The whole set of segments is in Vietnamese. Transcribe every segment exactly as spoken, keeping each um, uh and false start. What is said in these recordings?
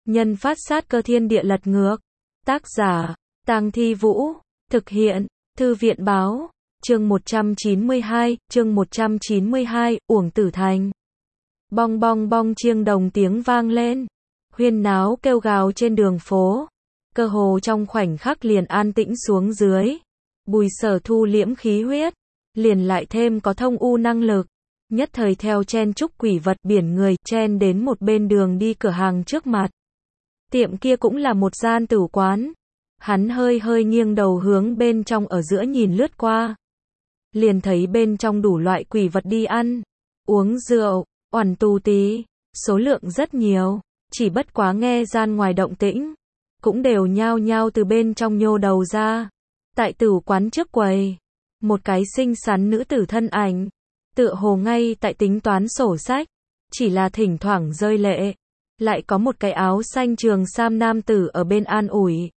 Nhân phát sát cơ thiên địa lật ngược. Tác giả, Tang Thi Vũ. Thực hiện, Thư viện báo. Chương một trăm chín mươi hai, chương một trăm chín mươi hai, Uổng Tử Thành. Bong bong bong chiêng đồng tiếng vang lên. Huyên náo kêu gào trên đường phố. Cơ hồ trong khoảnh khắc liền an tĩnh xuống dưới. Bùi Sở thu liễm khí huyết. Liền lại thêm có thông u năng lực. Nhất thời theo chen chúc quỷ vật biển người chen đến một bên đường đi cửa hàng trước mặt. Tiệm kia cũng là một gian tử quán. Hắn hơi hơi nghiêng đầu hướng bên trong ở giữa nhìn lướt qua. Liền thấy bên trong đủ loại quỷ vật đi ăn, uống rượu, oằn tù tí, số lượng rất nhiều, chỉ bất quá nghe gian ngoài động tĩnh, cũng đều nhao nhao từ bên trong nhô đầu ra. Tại tử quán trước quầy, một cái xinh xắn nữ tử thân ảnh, tựa hồ ngay tại tính toán sổ sách, chỉ là thỉnh thoảng rơi lệ. Lại có một cái áo xanh trường sam nam tử ở bên an ủi.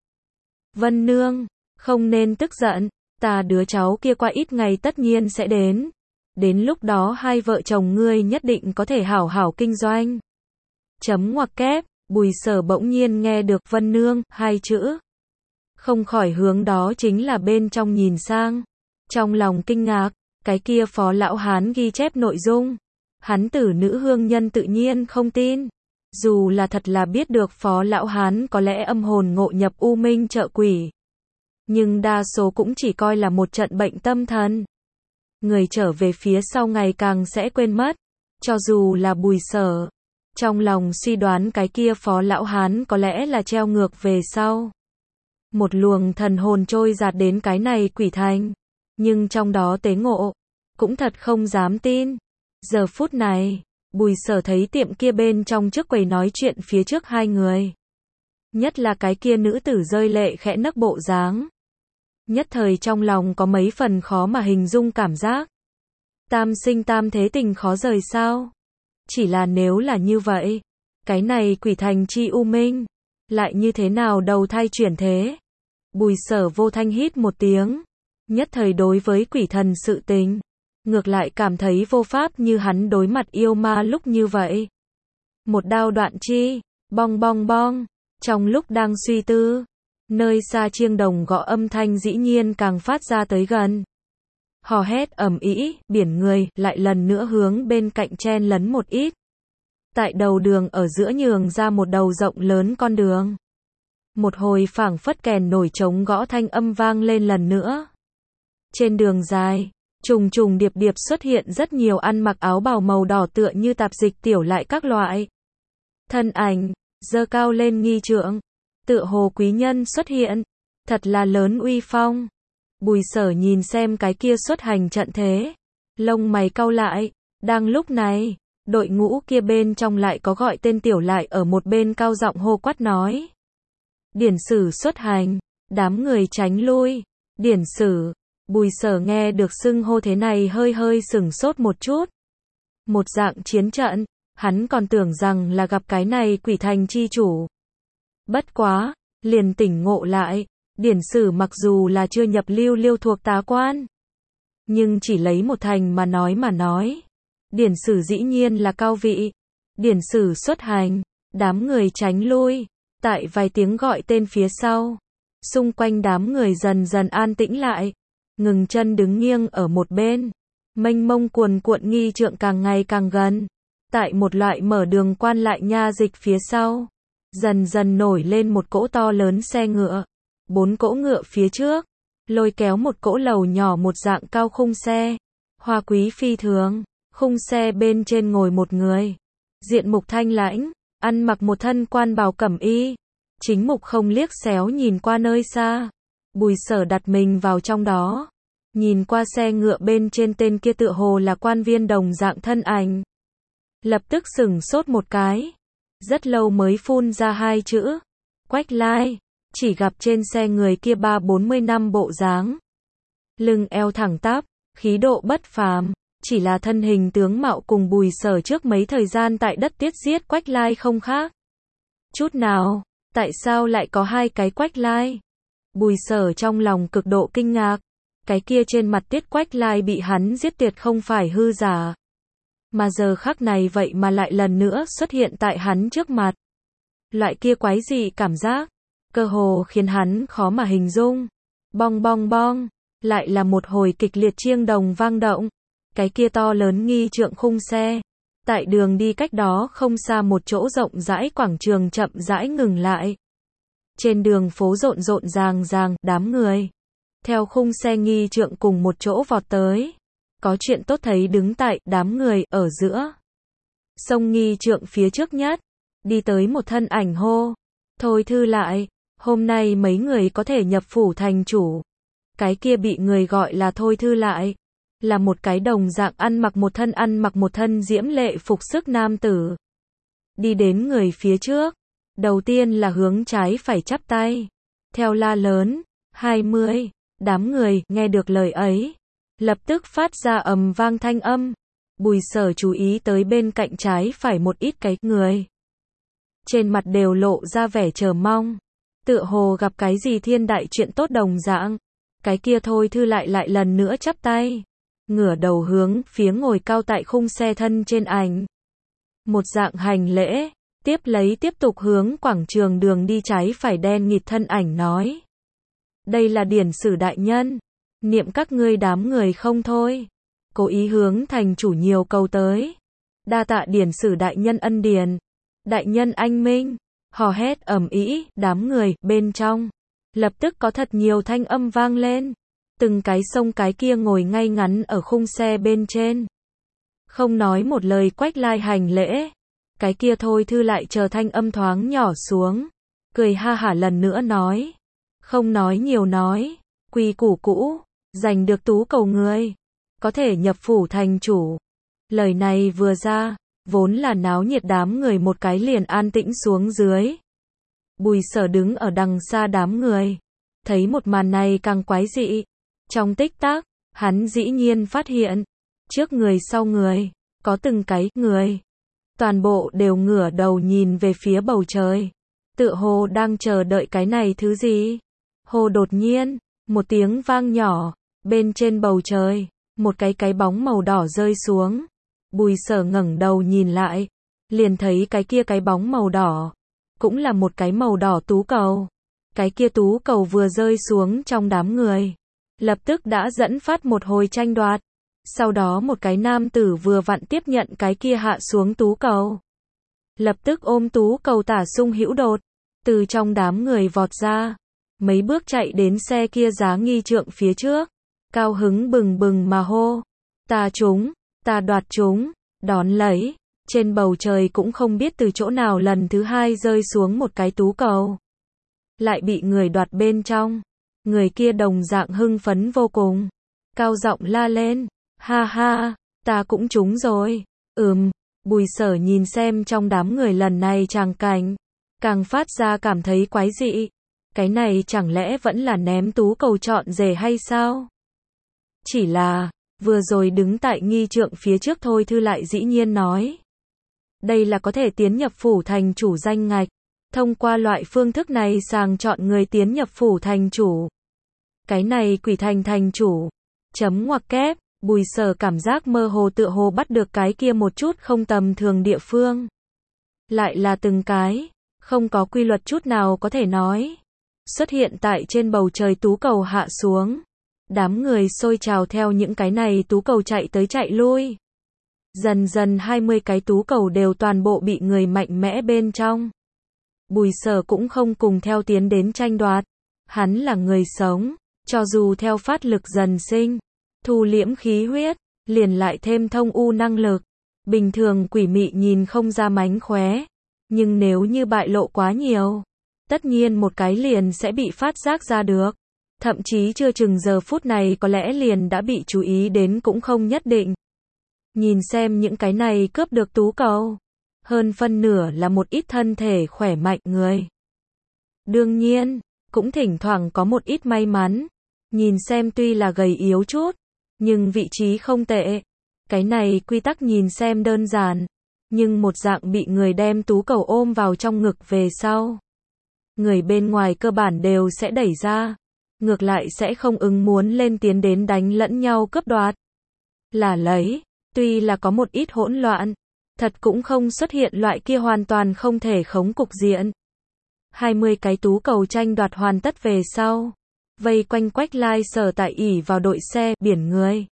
Vân Nương, không nên tức giận, ta đứa cháu kia qua ít ngày tất nhiên sẽ đến. Đến lúc đó hai vợ chồng ngươi nhất định có thể hảo hảo kinh doanh. Chấm ngoặc kép, Bùi Sở bỗng nhiên nghe được Vân Nương, hai chữ. Không khỏi hướng đó chính là bên trong nhìn sang. Trong lòng kinh ngạc, cái kia phó lão hán ghi chép nội dung. Hắn tử nữ hương nhân tự nhiên không tin. Dù là thật là biết được phó lão hán có lẽ âm hồn ngộ nhập u minh trợ quỷ. Nhưng đa số cũng chỉ coi là một trận bệnh tâm thần. Người trở về phía sau ngày càng sẽ quên mất. Cho dù là Bùi Sở. Trong lòng suy đoán cái kia phó lão hán có lẽ là treo ngược về sau. Một luồng thần hồn trôi giạt đến cái này quỷ thành. Nhưng trong đó tế ngộ. Cũng thật không dám tin. Giờ phút này. Bùi Sở thấy tiệm kia bên trong trước quầy nói chuyện phía trước hai người. Nhất là cái kia nữ tử rơi lệ khẽ nấc bộ dáng. Nhất thời trong lòng có mấy phần khó mà hình dung cảm giác. Tam sinh tam thế tình khó rời sao? Chỉ là nếu là như vậy, cái này quỷ thành chi u minh, lại như thế nào đầu thai chuyển thế? Bùi Sở vô thanh hít một tiếng. Nhất thời đối với quỷ thần sự tình. Ngược lại cảm thấy vô pháp như hắn đối mặt yêu ma lúc như vậy. Một đao đoạn chi, bong bong bong, trong lúc đang suy tư, nơi xa chiêng đồng gõ âm thanh dĩ nhiên càng phát ra tới gần. Hò hét ầm ĩ, biển người lại lần nữa hướng bên cạnh chen lấn một ít. Tại đầu đường ở giữa nhường ra một đầu rộng lớn con đường. Một hồi phảng phất kèn nổi trống gõ thanh âm vang lên lần nữa. Trên đường dài, trùng trùng điệp điệp xuất hiện rất nhiều ăn mặc áo bào màu đỏ tựa như tạp dịch tiểu lại các loại. Thân ảnh, giơ cao lên nghi trượng, tựa hồ quý nhân xuất hiện, thật là lớn uy phong. Bùi Sở nhìn xem cái kia xuất hành trận thế, lông mày cau lại, đang lúc này, đội ngũ kia bên trong lại có gọi tên tiểu lại ở một bên cao giọng hô quát nói. Điển sử xuất hành, đám người tránh lui, điển sử. Bùi Sở nghe được xưng hô thế này hơi hơi sửng sốt một chút. Một dạng chiến trận, hắn còn tưởng rằng là gặp cái này quỷ thành chi chủ. Bất quá, liền tỉnh ngộ lại, điển sử mặc dù là chưa nhập lưu liêu thuộc tá quan. Nhưng chỉ lấy một thành mà nói mà nói. Điển sử dĩ nhiên là cao vị. Điển sử xuất hành, đám người tránh lui, tại vài tiếng gọi tên phía sau. Xung quanh đám người dần dần an tĩnh lại. Ngừng chân đứng nghiêng ở một bên. Mênh mông cuồn cuộn nghi trượng càng ngày càng gần. Tại một loại mở đường quan lại nha dịch phía sau. Dần dần nổi lên một cỗ to lớn xe ngựa. Bốn cỗ ngựa phía trước. Lôi kéo một cỗ lầu nhỏ một dạng cao khung xe. Hoa quý phi thường. Khung xe bên trên ngồi một người. Diện mục thanh lãnh. Ăn mặc một thân quan bào cẩm y. Chính mục không liếc xéo nhìn qua nơi xa. Bùi Sở đặt mình vào trong đó. Nhìn qua xe ngựa bên trên tên kia tựa hồ là quan viên đồng dạng thân ảnh. Lập tức sửng sốt một cái. Rất lâu mới phun ra hai chữ. Quách Lai. Chỉ gặp trên xe người kia ba bốn mươi năm bộ dáng. Lưng eo thẳng tắp, khí độ bất phàm. Chỉ là thân hình tướng mạo cùng Bùi Sở trước mấy thời gian tại đất tiết giết Quách Lai không khác chút nào. Tại sao lại có hai cái Quách Lai? Bùi Sở trong lòng cực độ kinh ngạc. Cái kia trên mặt Tiết Quách Lai bị hắn giết tuyệt không phải hư giả. Mà giờ khắc này vậy mà lại lần nữa xuất hiện tại hắn trước mặt. Loại kia quái dị cảm giác, cơ hồ khiến hắn khó mà hình dung. Bong bong bong, lại là một hồi kịch liệt chiêng đồng vang động. Cái kia to lớn nghi trượng khung xe, tại đường đi cách đó không xa một chỗ rộng rãi quảng trường chậm rãi ngừng lại. Trên đường phố rộn rộn ràng ràng, đám người theo khung xe nghi trượng cùng một chỗ vọt tới. Có chuyện tốt thấy đứng tại đám người ở giữa. Sông nghi trượng phía trước nhất, đi tới một thân ảnh hô. Thôi thư lại, hôm nay mấy người có thể nhập phủ thành chủ. Cái kia bị người gọi là thôi thư lại, là một cái đồng dạng ăn mặc một thân ăn mặc một thân diễm lệ phục sức nam tử. Đi đến người phía trước, đầu tiên là hướng trái phải chắp tay, theo la lớn, hai mươi, đám người nghe được lời ấy, lập tức phát ra ầm vang thanh âm. Bùi Sở chú ý tới bên cạnh trái phải một ít cái người, trên mặt đều lộ ra vẻ chờ mong, tựa hồ gặp cái gì thiên đại chuyện tốt đồng dạng. Cái kia thôi thư lại lại lần nữa chắp tay, ngửa đầu hướng phía ngồi cao tại khung xe thân trên ảnh. Một dạng hành lễ, tiếp lấy tiếp tục hướng quảng trường đường đi trái phải đen nghịt thân ảnh nói. Đây là điển sử đại nhân, niệm các ngươi đám người không thôi. Cố ý hướng thành chủ nhiều cầu tới. Đa tạ điển sử đại nhân ân điển. Đại nhân anh minh, hò hét ầm ĩ, đám người bên trong lập tức có thật nhiều thanh âm vang lên. Từng cái sông cái kia ngồi ngay ngắn ở khung xe bên trên, không nói một lời quách lai hành lễ. Cái kia thôi thư lại chờ thanh âm thoáng nhỏ xuống, cười ha hả lần nữa nói. Không nói nhiều nói, quy củ cũ, giành được tú cầu người, có thể nhập phủ thành chủ. Lời này vừa ra, vốn là náo nhiệt đám người một cái liền an tĩnh xuống dưới. Bùi Sở đứng ở đằng xa đám người, thấy một màn này càng quái dị. Trong tích tắc, hắn dĩ nhiên phát hiện, trước người sau người, có từng cái người, toàn bộ đều ngửa đầu nhìn về phía bầu trời, tựa hồ đang chờ đợi cái này thứ gì. Hồ đột nhiên, một tiếng vang nhỏ, bên trên bầu trời, một cái cái bóng màu đỏ rơi xuống. Bùi Sở ngẩng đầu nhìn lại, liền thấy cái kia cái bóng màu đỏ, cũng là một cái màu đỏ tú cầu. Cái kia tú cầu vừa rơi xuống trong đám người, lập tức đã dẫn phát một hồi tranh đoạt. Sau đó một cái nam tử vừa vặn tiếp nhận cái kia hạ xuống tú cầu, lập tức ôm tú cầu tả sung hữu đột, từ trong đám người vọt ra, mấy bước chạy đến xe kia giá nghi trượng phía trước, cao hứng bừng bừng mà hô. Ta trúng, ta đoạt trúng, đón lấy. Trên bầu trời cũng không biết từ chỗ nào lần thứ hai rơi xuống một cái tú cầu, lại bị người đoạt bên trong. Người kia đồng dạng hưng phấn vô cùng, cao giọng la lên. Ha ha, ta cũng trúng rồi. Ừm, Bùi Sở nhìn xem trong đám người lần này tràng cảnh, càng phát ra cảm thấy quái dị. Cái này chẳng lẽ vẫn là ném tú cầu chọn rể hay sao? Chỉ là, vừa rồi đứng tại nghi trượng phía trước thôi thư lại dĩ nhiên nói. Đây là có thể tiến nhập phủ thành chủ danh ngạch. Thông qua loại phương thức này sàng chọn người tiến nhập phủ thành chủ. Cái này quỷ thành thành chủ. Chấm ngoặc kép. Bùi Sở cảm giác mơ hồ tựa hồ bắt được cái kia một chút không tầm thường địa phương. Lại là từng cái, không có quy luật chút nào có thể nói. Xuất hiện tại trên bầu trời tú cầu hạ xuống. Đám người xôi trào theo những cái này tú cầu chạy tới chạy lui. Dần dần hai mươi cái tú cầu đều toàn bộ bị người mạnh mẽ bên trong. Bùi Sở cũng không cùng theo tiến đến tranh đoạt. Hắn là người sống, cho dù theo phát lực dần sinh, thu liễm khí huyết, liền lại thêm thông u năng lực. Bình thường quỷ mị nhìn không ra mánh khóe, nhưng nếu như bại lộ quá nhiều, tất nhiên một cái liền sẽ bị phát giác ra được. Thậm chí chưa chừng giờ phút này có lẽ liền đã bị chú ý đến cũng không nhất định. Nhìn xem những cái này cướp được tú cầu, hơn phân nửa là một ít thân thể khỏe mạnh người. Đương nhiên, cũng thỉnh thoảng có một ít may mắn. Nhìn xem tuy là gầy yếu chút, nhưng vị trí không tệ. Cái này quy tắc nhìn xem đơn giản, nhưng một dạng bị người đem tú cầu ôm vào trong ngực về sau. Người bên ngoài cơ bản đều sẽ đẩy ra, ngược lại sẽ không ứng muốn lên tiến đến đánh lẫn nhau cướp đoạt. Là lấy, tuy là có một ít hỗn loạn, thật cũng không xuất hiện loại kia hoàn toàn không thể khống cục diện. hai mươi cái tú cầu tranh đoạt hoàn tất về sau, vây quanh Quách Lai Sở Tại ỷ vào đội xe, biển người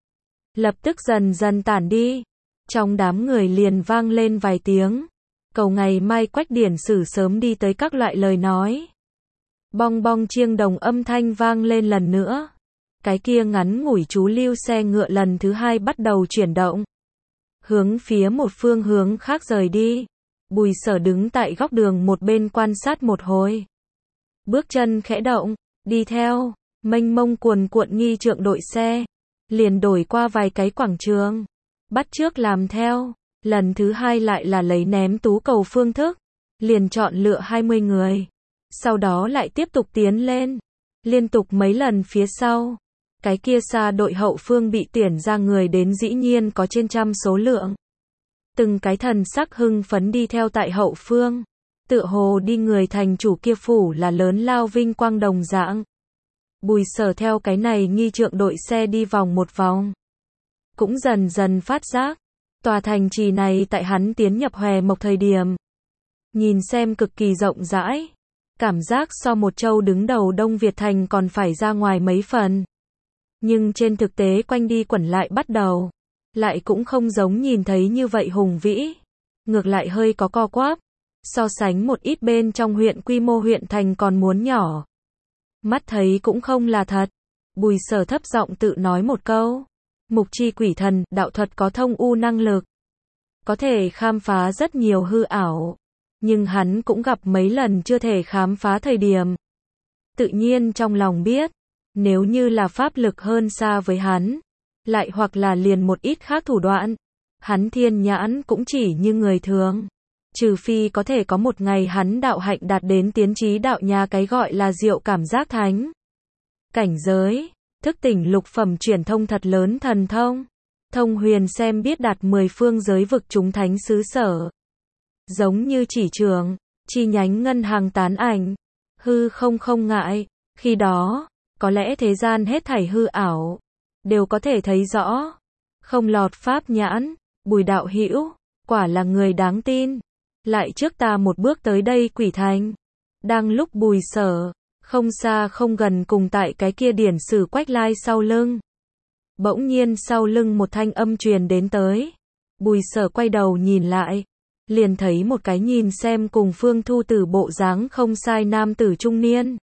lập tức dần dần tản đi. Trong đám người liền vang lên vài tiếng cầu ngày mai Quách Điển Sử sớm đi tới các loại lời nói. Bong bong chiêng đồng âm thanh vang lên lần nữa. Cái kia ngắn ngủi chú lưu xe ngựa lần thứ hai bắt đầu chuyển động, hướng phía một phương hướng khác rời đi. Bùi Sở đứng tại góc đường một bên quan sát một hồi. Bước chân khẽ động, đi theo, mênh mông cuồn cuộn nghi trượng đội xe. Liền đổi qua vài cái quảng trường. Bắt chước làm theo. Lần thứ hai lại là lấy ném tú cầu phương thức. Liền chọn lựa hai mươi người. Sau đó lại tiếp tục tiến lên. Liên tục mấy lần phía sau. Cái kia xa đội hậu phương bị tuyển ra người đến dĩ nhiên có trên trăm số lượng. Từng cái thần sắc hưng phấn đi theo tại hậu phương. Tựa hồ đi người thành chủ kia phủ là lớn lao vinh quang đồng dạng. Bùi Sở theo cái này nghi trượng đội xe đi vòng một vòng. Cũng dần dần phát giác. Tòa thành trì này tại hắn tiến nhập Hòe Mộc thời điểm. Nhìn xem cực kỳ rộng rãi. Cảm giác so một châu đứng đầu Đông Việt thành còn phải ra ngoài mấy phần. Nhưng trên thực tế quanh đi quẩn lại bắt đầu. Lại cũng không giống nhìn thấy như vậy hùng vĩ. Ngược lại hơi có co quắp. So sánh một ít bên trong huyện quy mô huyện thành còn muốn nhỏ. Mắt thấy cũng không là thật. Bùi Sở thấp giọng tự nói một câu. Mục chi quỷ thần, đạo thuật có thông u năng lực. Có thể khám phá rất nhiều hư ảo. Nhưng hắn cũng gặp mấy lần chưa thể khám phá thời điểm. Tự nhiên trong lòng biết. Nếu như là pháp lực hơn xa với hắn. Lại hoặc là liền một ít khác thủ đoạn. Hắn thiên nhãn cũng chỉ như người thường. Trừ phi có thể có một ngày hắn đạo hạnh đạt đến tiến trí đạo nhà cái gọi là diệu cảm giác thánh. Cảnh giới, thức tỉnh lục phẩm truyền thông thật lớn thần thông. Thông huyền xem biết đạt mười phương giới vực chúng thánh xứ sở. Giống như chỉ trường, chi nhánh ngân hàng tán ảnh. Hư không không ngại, khi đó, có lẽ thế gian hết thảy hư ảo. Đều có thể thấy rõ. Không lọt pháp nhãn, Bùi đạo hữu quả là người đáng tin. Lại trước ta một bước tới đây quỷ thành. Đang lúc Bùi Sở, không xa không gần cùng tại cái kia Điển Sử Quách Lai sau lưng. Bỗng nhiên sau lưng một thanh âm truyền đến tới. Bùi Sở quay đầu nhìn lại. Liền thấy một cái nhìn xem cùng Phương Thu Tử bộ dáng không sai nam tử trung niên.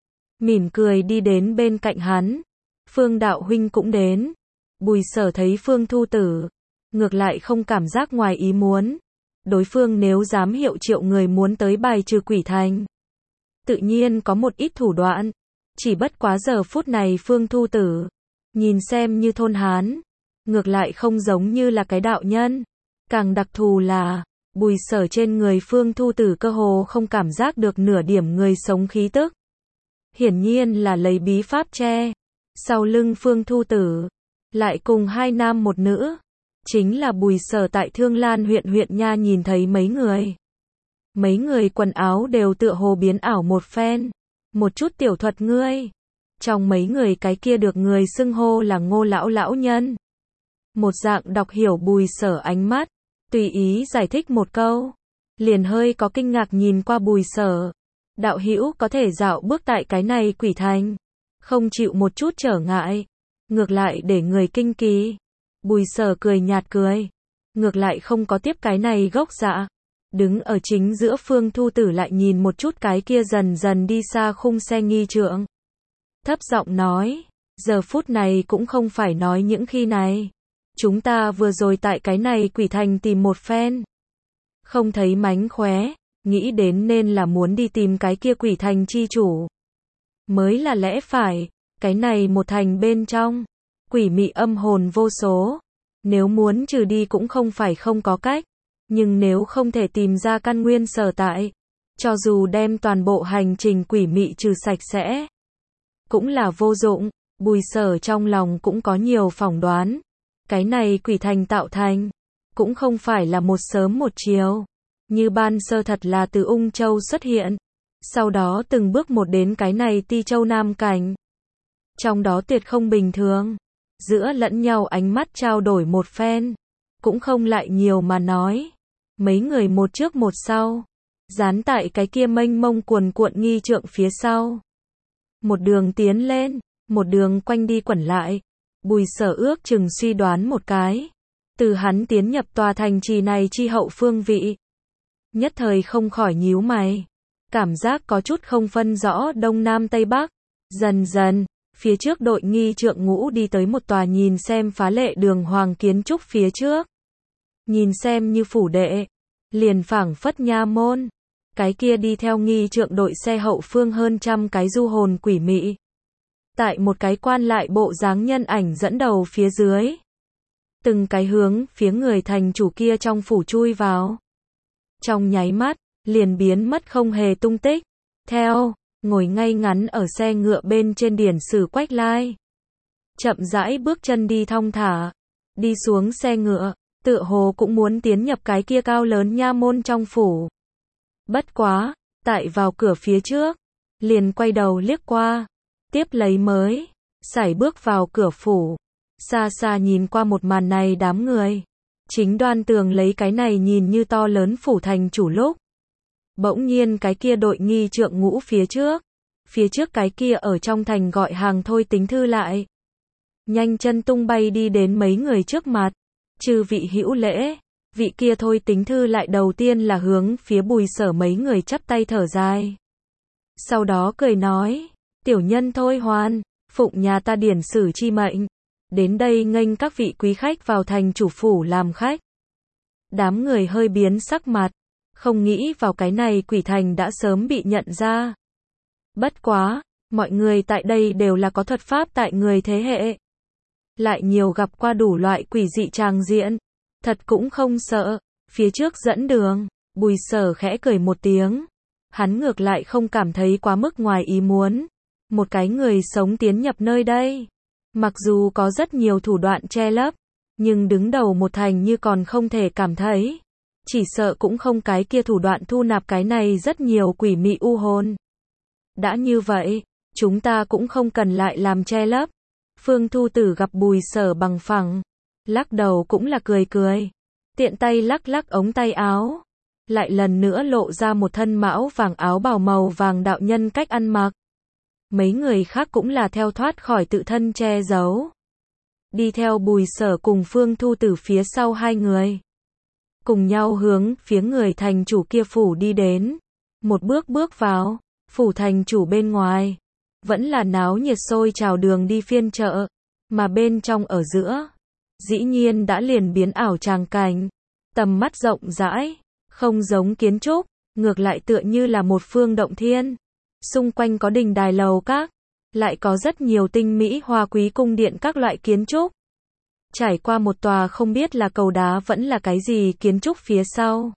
Mỉm cười đi đến bên cạnh hắn. Phương đạo huynh cũng đến. Bùi Sở thấy Phương Thu Tử. Ngược lại không cảm giác ngoài ý muốn. Đối phương nếu dám hiệu triệu người muốn tới bài trừ quỷ thành. Tự nhiên có một ít thủ đoạn. Chỉ bất quá giờ phút này Phương Thu Tử. Nhìn xem như thôn Hán. Ngược lại không giống như là cái đạo nhân. Càng đặc thù là. Bùi Sở trên người Phương Thu Tử cơ hồ không cảm giác được nửa điểm người sống khí tức. Hiển nhiên là lấy bí pháp che. Sau lưng Phương Thu Tử. Lại cùng hai nam một nữ. Chính là Bùi Sở tại Thương Lan huyện huyện nha nhìn thấy mấy người. Mấy người quần áo đều tựa hồ biến ảo một phen. Một chút tiểu thuật ngươi. Trong mấy người cái kia được người xưng hô là Ngô lão lão nhân. Một dạng đọc hiểu Bùi Sở ánh mắt. Tùy ý giải thích một câu. Liền hơi có kinh ngạc nhìn qua Bùi Sở. Đạo hữu có thể dạo bước tại cái này quỷ thành. Không chịu một chút trở ngại. Ngược lại để người kinh kỳ. Bùi Sở cười nhạt cười. Ngược lại không có tiếp cái này gốc dạ. Đứng ở chính giữa Phương Thu Tử lại nhìn một chút cái kia dần dần đi xa khung xe nghi trượng. Thấp giọng nói. Giờ phút này cũng không phải nói những khi này. Chúng ta vừa rồi tại cái này quỷ thành tìm một phen. Không thấy mánh khóe. Nghĩ đến nên là muốn đi tìm cái kia quỷ thành chi chủ. Mới là lẽ phải. Cái này một thành bên trong. Quỷ mị âm hồn vô số. Nếu muốn trừ đi cũng không phải không có cách. Nhưng nếu không thể tìm ra căn nguyên sở tại. Cho dù đem toàn bộ hành trình quỷ mị trừ sạch sẽ. Cũng là vô dụng. Bùi Sở trong lòng cũng có nhiều phỏng đoán. Cái này quỷ thành tạo thành. Cũng không phải là một sớm một chiều. Như ban sơ thật là từ Ung Châu xuất hiện. Sau đó từng bước một đến cái này Ti Châu Nam Cảnh. Trong đó tuyệt không bình thường. Giữa lẫn nhau ánh mắt trao đổi một phen. Cũng không lại nhiều mà nói. Mấy người một trước một sau. dán tại cái kia mênh mông cuồn cuộn nghi trượng phía sau. Một đường tiến lên, một đường quanh đi quẩn lại. Bùi Sở ước chừng suy đoán một cái. Từ hắn tiến nhập tòa thành trì này chi hậu phương vị. Nhất thời không khỏi nhíu mày. Cảm giác có chút không phân rõ đông nam tây bắc. Dần dần, phía trước đội nghi trượng ngũ đi tới một tòa nhìn xem phá lệ đường hoàng kiến trúc phía trước. Nhìn xem như phủ đệ. Liền phảng phất nha môn. Cái kia đi theo nghi trượng đội xe hậu phương hơn trăm cái du hồn quỷ mị. Tại một cái quan lại bộ dáng nhân ảnh dẫn đầu phía dưới. Từng cái hướng phía người thành chủ kia trong phủ chui vào. Trong nháy mắt, liền biến mất không hề tung tích. Theo, ngồi ngay ngắn ở xe ngựa bên trên điển sử Quách Lai. Chậm rãi bước chân đi thong thả. Đi xuống xe ngựa, tựa hồ cũng muốn tiến nhập cái kia cao lớn nha môn trong phủ. Bất quá, tại vào cửa phía trước, liền quay đầu liếc qua. Tiếp lấy mới, sải bước vào cửa phủ. Xa xa nhìn qua một màn này đám người. Chính đoan tường lấy cái này nhìn như to lớn phủ thành chủ lúc. Bỗng nhiên cái kia đội nghi trượng ngũ phía trước. Phía trước cái kia ở trong thành gọi hàng thôi tính thư lại. Nhanh chân tung bay đi đến mấy người trước mặt. Chư vị hữu lễ. Vị kia thôi tính thư lại đầu tiên là hướng phía Bùi Sở mấy người chắp tay thở dài. Sau đó cười nói. Tiểu nhân thôi hoan. Phụng nhà ta điển sử chi mệnh. Đến đây nghênh các vị quý khách vào thành chủ phủ làm khách. Đám người hơi biến sắc mặt. Không nghĩ vào cái này quỷ thành đã sớm bị nhận ra. Bất quá, mọi người tại đây đều là có thuật pháp tại người thế hệ. Lại nhiều gặp qua đủ loại quỷ dị tràng diện. Thật cũng không sợ. Phía trước dẫn đường, Bùi Sở khẽ cười một tiếng. Hắn ngược lại không cảm thấy quá mức ngoài ý muốn. Một cái người sống tiến nhập nơi đây. Mặc dù có rất nhiều thủ đoạn che lấp. Nhưng đứng đầu một thành như còn không thể cảm thấy. Chỉ sợ cũng không cái kia thủ đoạn thu nạp cái này rất nhiều quỷ mị u hồn. Đã như vậy, chúng ta cũng không cần lại làm che lấp. Phương Thu Tử gặp Bùi Sở bằng phẳng. Lắc đầu cũng là cười cười. Tiện tay lắc lắc ống tay áo. Lại lần nữa lộ ra một thân mão vàng áo bào màu vàng đạo nhân cách ăn mặc. Mấy người khác cũng là theo thoát khỏi tự thân che giấu. Đi theo Bùi Sở cùng Phương Thu Tử phía sau hai người. Cùng nhau hướng phía người thành chủ kia phủ đi đến. Một bước bước vào, phủ thành chủ bên ngoài. Vẫn là náo nhiệt sôi trào đường đi phiên chợ. Mà bên trong ở giữa. Dĩ nhiên đã liền biến ảo tràng cảnh. Tầm mắt rộng rãi. Không giống kiến trúc. Ngược lại tựa như là một phương động thiên. Xung quanh có đình đài lầu các. Lại có rất nhiều tinh mỹ hoa quý cung điện các loại kiến trúc. Trải qua một tòa không biết là cầu đá vẫn là cái gì kiến trúc phía sau.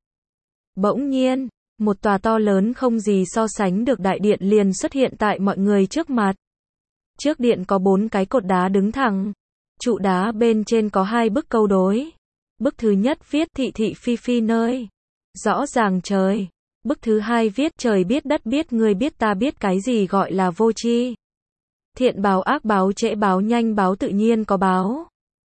Bỗng nhiên, một tòa to lớn không gì so sánh được đại điện liền xuất hiện tại mọi người trước mặt. Trước điện có bốn cái cột đá đứng thẳng. Trụ đá bên trên có hai bức câu đối. Bức thứ nhất viết thị thị phi phi nơi. Rõ ràng trời. Bức thứ hai viết trời biết đất biết người biết ta biết cái gì gọi là vô tri. Thiện báo ác báo trễ báo nhanh báo tự nhiên có báo.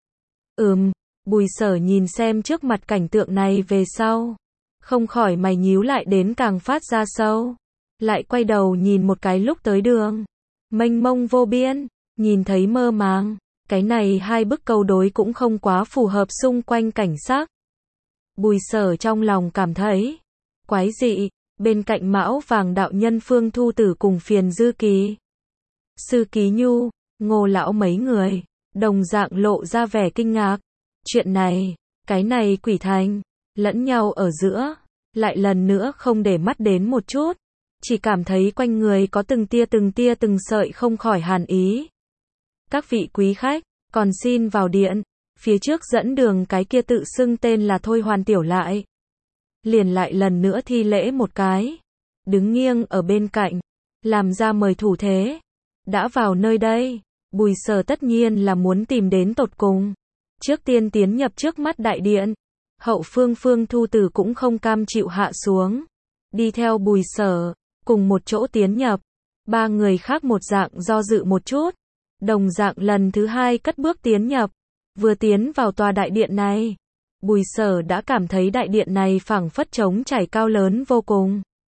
Ừm, Bùi Sở nhìn xem trước mặt cảnh tượng này về sau. Không khỏi mày nhíu lại đến càng phát ra sâu. Lại quay đầu nhìn một cái lúc tới đường. Mênh mông vô biên, nhìn thấy mơ màng. Cái này hai bức câu đối cũng không quá phù hợp xung quanh cảnh sắc. Bùi Sở trong lòng cảm thấy quái dị. Bên cạnh mão vàng đạo nhân Phương Thu Tử cùng Phiền Dư Kỳ, Sư Ký Nhu, Ngô lão mấy người, đồng dạng lộ ra vẻ kinh ngạc. Chuyện này, cái này quỷ thành, lẫn nhau ở giữa, lại lần nữa không để mắt đến một chút. Chỉ cảm thấy quanh người có từng tia từng tia từng sợi không khỏi hàn ý. Các vị quý khách, còn xin vào điện. Phía trước dẫn đường cái kia tự xưng tên là Thôi Hoàn tiểu lại. Liền lại lần nữa thi lễ một cái. Đứng nghiêng ở bên cạnh. Làm ra mời thủ thế. Đã vào nơi đây. Bùi Sở tất nhiên là muốn tìm đến tột cùng. Trước tiên tiến nhập trước mắt đại điện. Hậu phương Phương Thu Tử cũng không cam chịu hạ xuống. Đi theo Bùi Sở. Cùng một chỗ tiến nhập. Ba người khác một dạng do dự một chút. Đồng dạng lần thứ hai cất bước tiến nhập. Vừa tiến vào tòa đại điện này. Bùi Sở đã cảm thấy đại điện này phảng phất trống trải cao lớn vô cùng.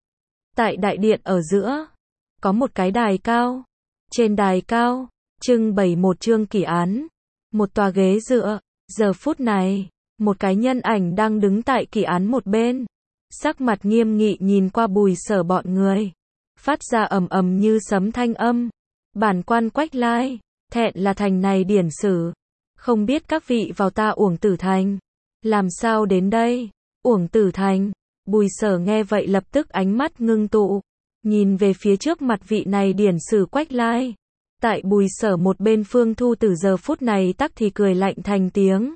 Tại đại điện ở giữa, có một cái đài cao. Trên đài cao, trưng bày một chương kỳ án, một tòa ghế dựa. Giờ phút này, một cái nhân ảnh đang đứng tại kỳ án một bên. Sắc mặt nghiêm nghị nhìn qua Bùi Sở bọn người. Phát ra ầm ầm như sấm thanh âm. Bản quan Quách Lai, thẹn là thành này điển sử. Không biết các vị vào ta Uổng Tử Thành. Làm sao đến đây? Uổng Tử Thành. Bùi Sở nghe vậy lập tức ánh mắt ngưng tụ. Nhìn về phía trước mặt vị này điển sử Quách Lai. Tại Bùi Sở một bên Phương Thu Tử giờ phút này tắc thì cười lạnh thành tiếng.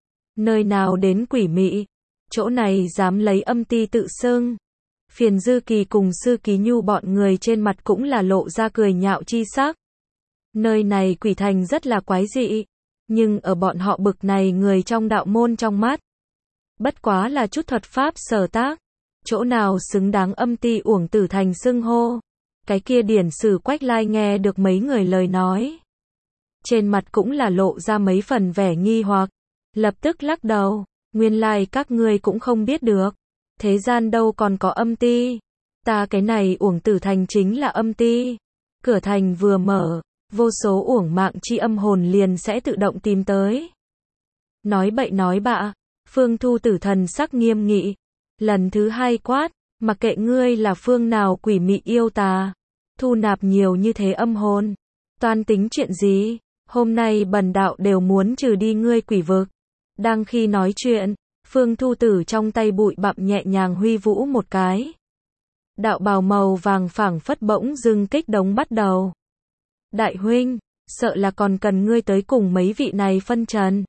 Nơi nào đến quỷ mị, chỗ này dám lấy âm ti tự xưng. Phiền Dư Kỳ cùng Sư Ký Nhu bọn người trên mặt cũng là lộ ra cười nhạo chi sắc. Nơi này quỷ thành rất là quái dị, nhưng ở bọn họ bực này người trong đạo môn trong mắt, bất quá là chút thuật pháp sở tác, chỗ nào xứng đáng âm ti Uổng Tử Thành xưng hô. Cái kia điển sử Quách Lai nghe được mấy người lời nói, trên mặt cũng là lộ ra mấy phần vẻ nghi hoặc, lập tức lắc đầu, nguyên lai các ngươi cũng không biết được, thế gian đâu còn có âm ti, ta cái này Uổng Tử Thành chính là âm ti, cửa thành vừa mở, vô số uổng mạng chi âm hồn liền sẽ tự động tìm tới. Nói bậy nói bạ, Phương Thu Tử thần sắc nghiêm nghị, lần thứ hai quát, mặc kệ ngươi là phương nào quỷ mị yêu tà, thu nạp nhiều như thế âm hồn, toan tính chuyện gì, hôm nay bần đạo đều muốn trừ đi ngươi quỷ vực. Đang khi nói chuyện, Phương Thu Tử trong tay bụi bặm nhẹ nhàng huy vũ một cái. Đạo bào màu vàng phảng phất bỗng dưng kích đống bắt đầu. Đại huynh, sợ là còn cần ngươi tới cùng mấy vị này phân trần.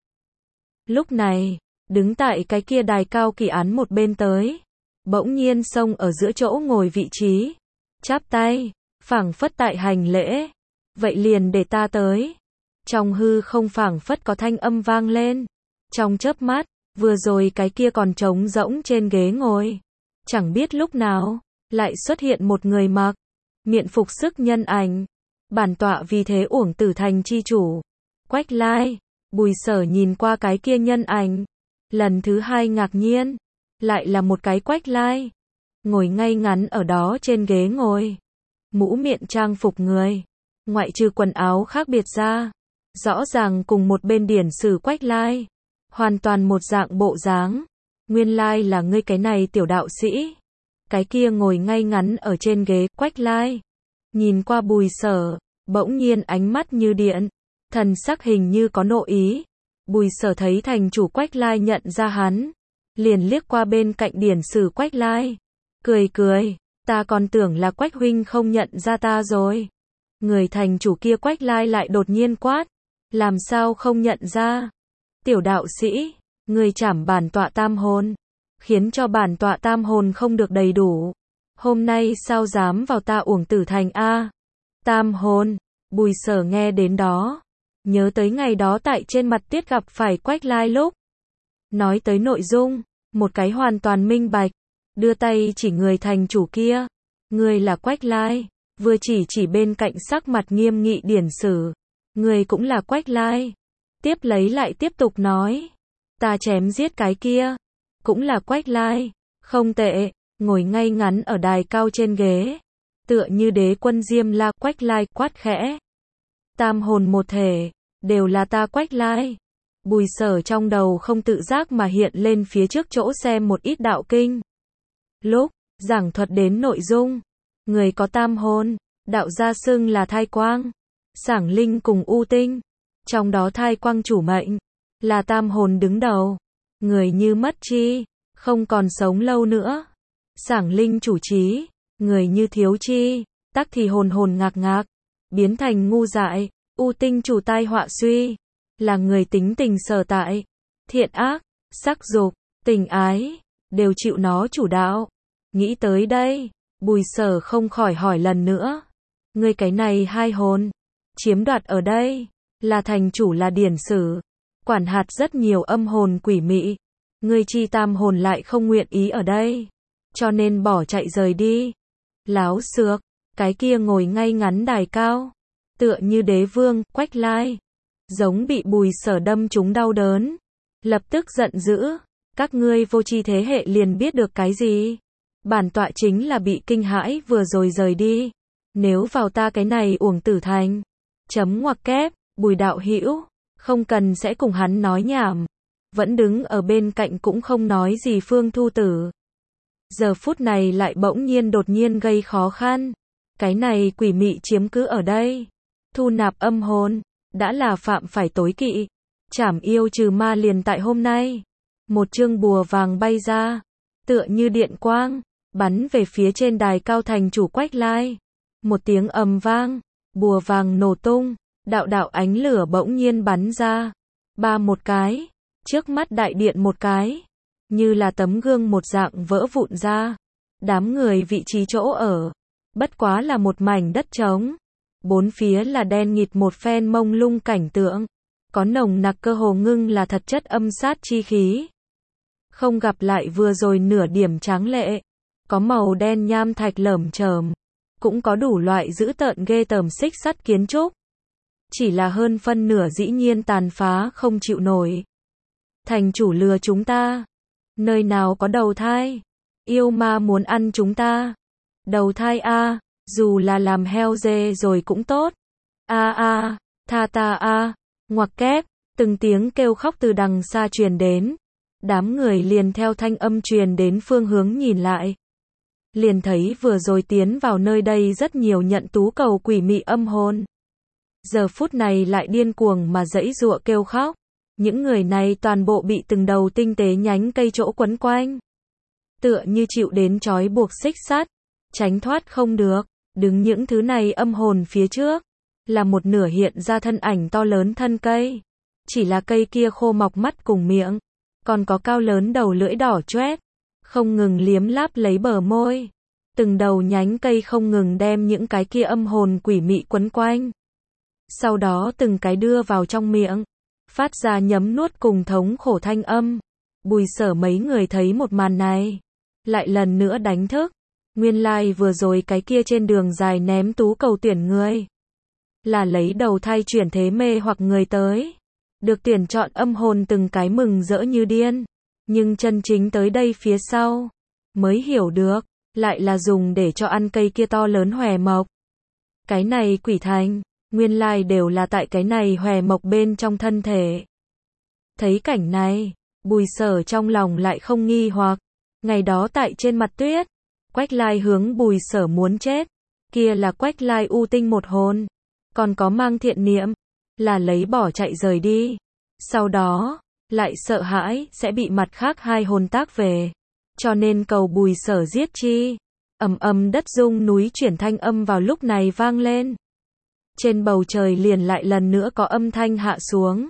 Lúc này, đứng tại cái kia đài cao kỳ án một bên tới, bỗng nhiên xông ở giữa chỗ ngồi vị trí, chắp tay, phảng phất tại hành lễ. Vậy liền để ta tới. Trong hư không phảng phất có thanh âm vang lên. Trong chớp mắt, vừa rồi cái kia còn trống rỗng trên ghế ngồi, chẳng biết lúc nào lại xuất hiện một người mặc miện phục sức nhân ảnh. Bản tọa vì thế Uổng Tử Thành chi chủ Quách Lai. Bùi Sở nhìn qua cái kia nhân ảnh, lần thứ hai ngạc nhiên, lại là một cái Quách Lai, ngồi ngay ngắn ở đó trên ghế ngồi, mũ miệng trang phục người, ngoại trừ quần áo khác biệt ra, rõ ràng cùng một bên điển sử Quách Lai, hoàn toàn một dạng bộ dáng. Nguyên lai là ngươi cái này tiểu đạo sĩ. Cái kia ngồi ngay ngắn ở trên ghế Quách Lai, nhìn qua Bùi Sở, bỗng nhiên ánh mắt như điện, thần sắc hình như có nội ý. Bùi Sở thấy thành chủ Quách Lai nhận ra hắn, liền liếc qua bên cạnh điển sử Quách Lai, cười cười, ta còn tưởng là Quách huynh không nhận ra ta rồi. Người thành chủ kia Quách Lai lại đột nhiên quát, làm sao không nhận ra? Tiểu đạo sĩ, người trảm bản tọa tam hồn, khiến cho bản tọa tam hồn không được đầy đủ. Hôm nay sao dám vào ta Uổng Tử Thành a? Tam hồn. Bùi Sở nghe đến đó, nhớ tới ngày đó tại trên mặt tiết gặp phải Quách Lai lúc nói tới nội dung, một cái hoàn toàn minh bạch, đưa tay chỉ người thành chủ kia, người là Quách Lai, vừa chỉ chỉ bên cạnh sắc mặt nghiêm nghị điển sử, người cũng là Quách Lai. Tiếp lấy lại tiếp tục nói, ta chém giết cái kia, cũng là Quách Lai. Không tệ, ngồi ngay ngắn ở đài cao trên ghế, tựa như đế quân Diêm La. Quách Lai quát khẽ, tam hồn một thể, đều là ta Quách Lai. Bùi Sở trong đầu không tự giác mà hiện lên phía trước chỗ xem một ít đạo kinh. Lúc giảng thuật đến nội dung, người có tam hồn, đạo gia xưng là thai quang, sảng linh cùng u tinh. Trong đó thai quang chủ mệnh, là tam hồn đứng đầu. Người như mất chi, không còn sống lâu nữa. Sảng linh chủ trí, người như thiếu chi, tắc thì hồn hồn ngạc ngạc, biến thành ngu dại. U tinh chủ tai họa suy, là người tính tình sở tại. Thiện ác, sắc dục, tình ái, đều chịu nó chủ đạo. Nghĩ tới đây, Bùi Sở không khỏi hỏi lần nữa. Ngươi cái này hai hồn, chiếm đoạt ở đây, là thành chủ là điển sử, quản hạt rất nhiều âm hồn quỷ mị. Ngươi chi tam hồn lại không nguyện ý ở đây, cho nên bỏ chạy rời đi. Láo xược, cái kia ngồi ngay ngắn đài cao, tựa như đế vương, Quách Lai, giống bị Bùi Sở đâm trúng đau đớn, lập tức giận dữ, các ngươi vô tri thế hệ liền biết được cái gì? Bản tọa chính là bị kinh hãi vừa rồi rời đi. Nếu vào ta cái này Uổng Tử Thành. Chấm ngoặc kép, Bùi đạo hữu, không cần sẽ cùng hắn nói nhảm. Vẫn đứng ở bên cạnh cũng không nói gì Phương Thu Tử. Giờ phút này lại bỗng nhiên đột nhiên gây khó khăn. Cái này quỷ mị chiếm cứ ở đây. Thu nạp âm hồn, đã là phạm phải tối kỵ. Trảm yêu trừ ma liền tại hôm nay. Một chương bùa vàng bay ra, tựa như điện quang, bắn về phía trên đài cao thành chủ Quách Lai. Một tiếng ầm vang, bùa vàng nổ tung, đạo đạo ánh lửa bỗng nhiên bắn ra. Ba một cái, trước mắt đại điện một cái, như là tấm gương một dạng vỡ vụn ra. Đám người vị trí chỗ ở, bất quá là một mảnh đất trống. Bốn phía là đen nghịt một phen mông lung cảnh tượng, có nồng nặc cơ hồ ngưng là thật chất âm sát chi khí. Không gặp lại vừa rồi nửa điểm tráng lệ, có màu đen nham thạch lởm chởm, cũng có đủ loại dữ tợn ghê tởm xích sắt kiến trúc. Chỉ là hơn phân nửa dĩ nhiên tàn phá không chịu nổi. Thành chủ lừa chúng ta, nơi nào có đầu thai, yêu ma muốn ăn chúng ta. Đầu thai a, dù là làm heo dê rồi cũng tốt. A a, tha ta a, ngoặc kép, từng tiếng kêu khóc từ đằng xa truyền đến. Đám người liền theo thanh âm truyền đến phương hướng nhìn lại. Liền thấy vừa rồi tiến vào nơi đây rất nhiều nhận tú cầu quỷ mị âm hồn. Giờ phút này lại điên cuồng mà giãy giụa kêu khóc. Những người này toàn bộ bị từng đầu tinh tế nhánh cây chỗ quấn quanh. Tựa như chịu đến trói buộc xích sắt, tránh thoát không được. Đứng những thứ này âm hồn phía trước, là một nửa hiện ra thân ảnh to lớn thân cây. Chỉ là cây kia khô mọc mắt cùng miệng, còn có cao lớn đầu lưỡi đỏ choét, không ngừng liếm láp lấy bờ môi. Từng đầu nhánh cây không ngừng đem những cái kia âm hồn quỷ mị quấn quanh. Sau đó từng cái đưa vào trong miệng, phát ra nhấm nuốt cùng thống khổ thanh âm. Bùi Sở mấy người thấy một màn này, lại lần nữa đánh thức. Nguyên lai vừa rồi cái kia trên đường dài ném tú cầu tuyển người, là lấy đầu thai chuyển thế mê hoặc người tới. Được tuyển chọn âm hồn từng cái mừng rỡ như điên. Nhưng chân chính tới đây phía sau, mới hiểu được, lại là dùng để cho ăn cây kia to lớn hòe mộc. Cái này quỷ thành, nguyên lai đều là tại cái này hòe mộc bên trong thân thể. Thấy cảnh này, Bùi Sở trong lòng lại không nghi hoặc. Ngày đó tại trên mặt tuyết, Quách Lai hướng Bùi Sở muốn chết, kia là Quách Lai u tinh một hồn, còn có mang thiện niệm, là lấy bỏ chạy rời đi. Sau đó, lại sợ hãi sẽ bị mặt khác hai hồn tác về, cho nên cầu Bùi Sở giết chi. Ầm ầm đất rung núi chuyển thanh âm vào lúc này vang lên. Trên bầu trời liền lại lần nữa có âm thanh hạ xuống.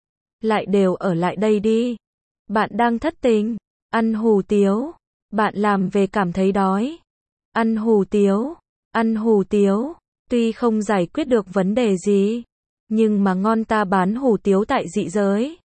Lại đều ở lại đây đi. Bạn đang thất tình, ăn hủ tiếu. Bạn làm về cảm thấy đói, ăn hủ tiếu, ăn hủ tiếu. Tuy không giải quyết được vấn đề gì, nhưng mà ngon ta bán hủ tiếu tại dị giới.